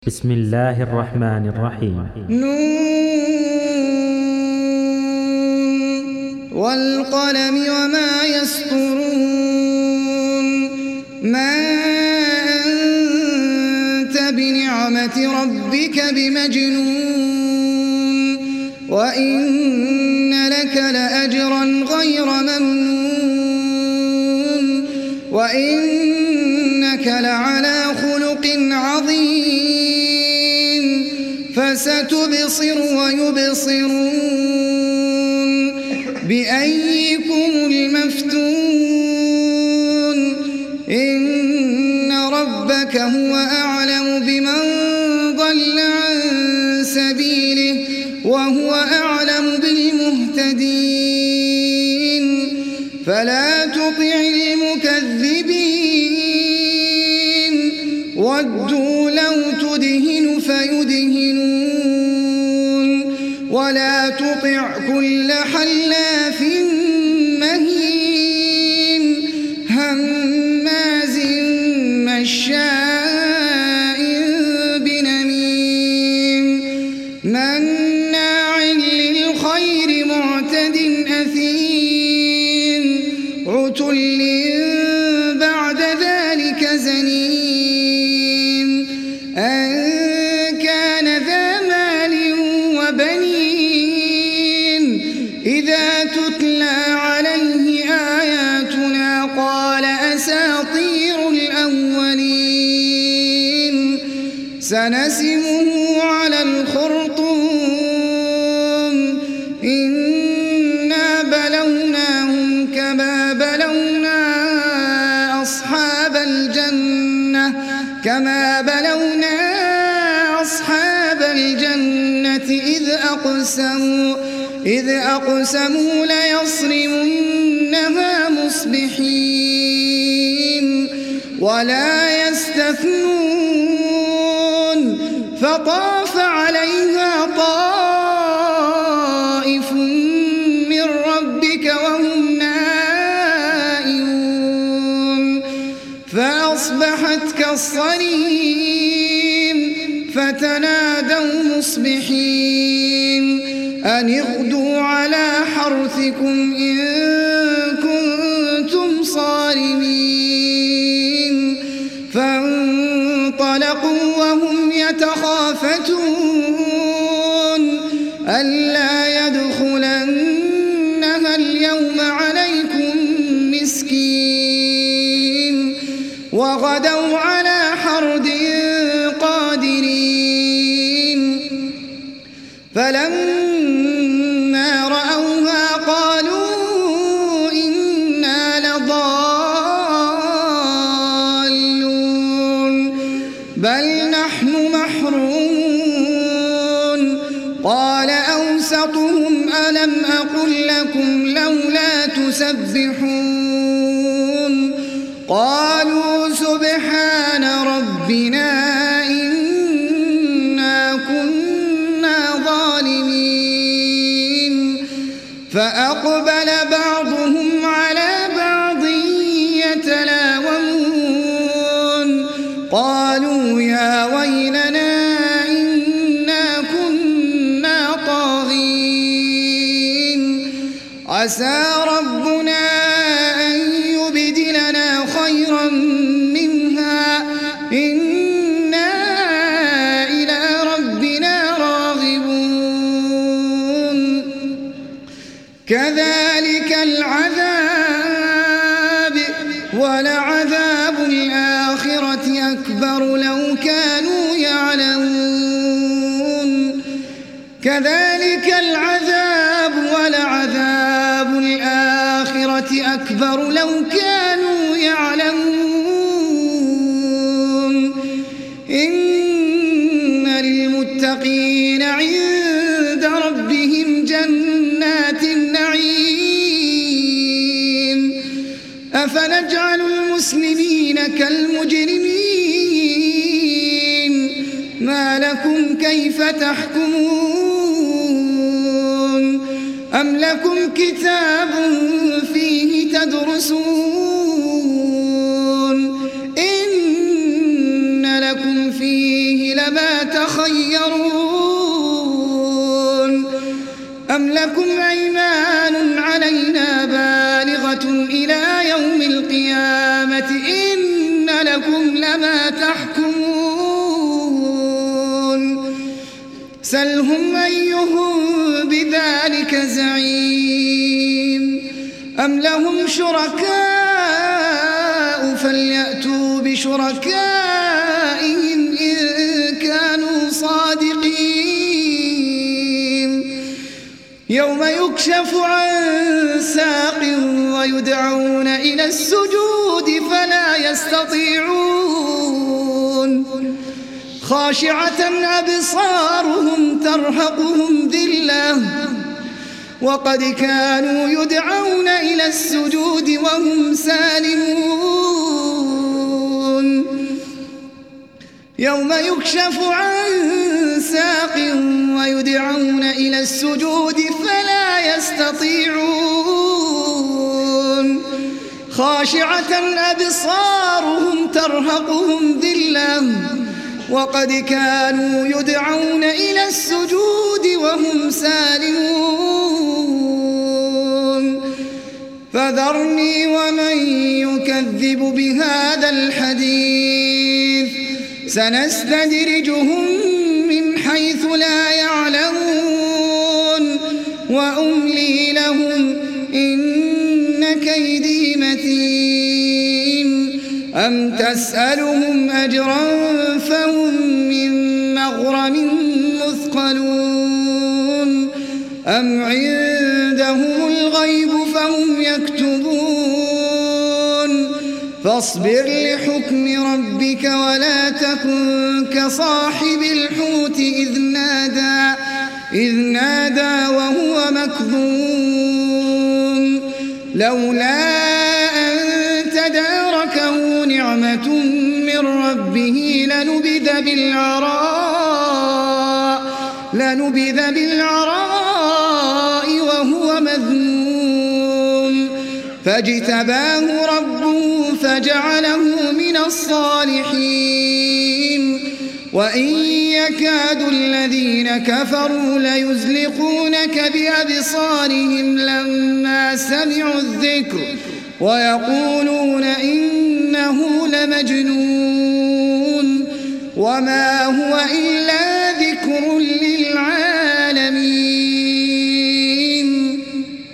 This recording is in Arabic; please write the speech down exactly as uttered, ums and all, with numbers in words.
بسم الله الرحمن الرحيم. نون والقلم وما يسطرون. ما أنت بنعمة ربك بمجنون وإن لك لأجرا غير ممنون وإنك لعلى خلق عظيم. فستبصر ويبصرون بأيكم المفتون. إن ربك هو أعلم بمن ضل عن سبيله وهو أعلم بالمهتدين. فلا تطع المكذبين ودوا لو تدهن فيدهنون ولا تطع كل حلاف مهين هماز مشاء بنميم مناع للخير معتد أثيم عتل بعد ذلك زنيم أن كان ذا مال وبنين إذا تتلى عليه آياتنا قال أساطير الأولين. سنسمه على الخرطوم إنا بلوناهم كما بلونا أصحاب الجنة كما بلونا أصحاب الجنة إذ أقسموا إذ أقسموا ليصرمنها مصبحين ولا يستثنون. فطاف عليها طائف من ربك وهم نائمون فأصبحت كالصريم. فتنادوا مصبحين أن اغدوا على حرثكم إن كنتم صارمين. فانطلقوا وهم يتخافتون ألا يدخلنها اليوم عليكم مسكين وغدوا على حرد قادرين. فلما رأوها قالوا إنا لضالون بل نحن محرومون. قال أوسطهم ألم أقل لكم لولا تسبحون قالوا سبحان ربنا إنا كنا ظالمين. فأقبل بعضهم على بعض يتلاومون قالوا يا ويلنا إنا كنا طاغين عسى ربنا أن يبدلنا خيرا منها إنا إلى ربنا راغبون. كذلك العذاب ولعذاب الآخرة أكبر لو كانوا يعلمون. كذلك العذاب ولعذاب الآخرة أكبر لو كانوا يعلمون. إن للمتقين عند ربهم جنات النعيم. أفنجعل المسلمين كالمجرمين ما لكم كيف تحكمون أم لكم كتاب فيه تدرسون إن لكم فيه لما تخيرون أم لكم أيمان علينا بالغة إلى يوم القيامة إن لكم لما تحكمون سلهم أيهم بذلك زعيم أم لهم شركاء فليأتوا بشركائهم إن كانوا صادقين يوم يكشف عن ساق ويدعون إلى السجود فلا يستطيعون خاشعة أبصارهم ترهقهم ذلة وقد كانوا يدعون إلى السجود وهم سالمون يوم يكشف عن ساق ويدعون إلى السجود فلا يستطيعون خاشعة أبصارهم ترهقهم ذلة وقد كانوا يدعون إلى السجود وهم سالمون فذرني ومن يكذب بهذا الحديث سنستدرجهم من حيث لا يعلمون وأملي لهم إن كيدي متين أم تسألهم أجرا فهم من مغرم مثقلون أم عندهم الغيب فهم يكتبون فاصبر لحكم ربك ولا تكن كصاحب الحوت إذ نادى إذ نادى وهو مكظوم لولا أن تداركه نعمة من ربه لنبذ بالعراء لنبذ بالعراء وهو مذموم فاجتباه ربه فجعله من الصالحين وإن يكاد الذين كفروا ليزلقونك بأبصارهم لما سمعوا الذكر ويقولون إنه لمجنون وما هو إلا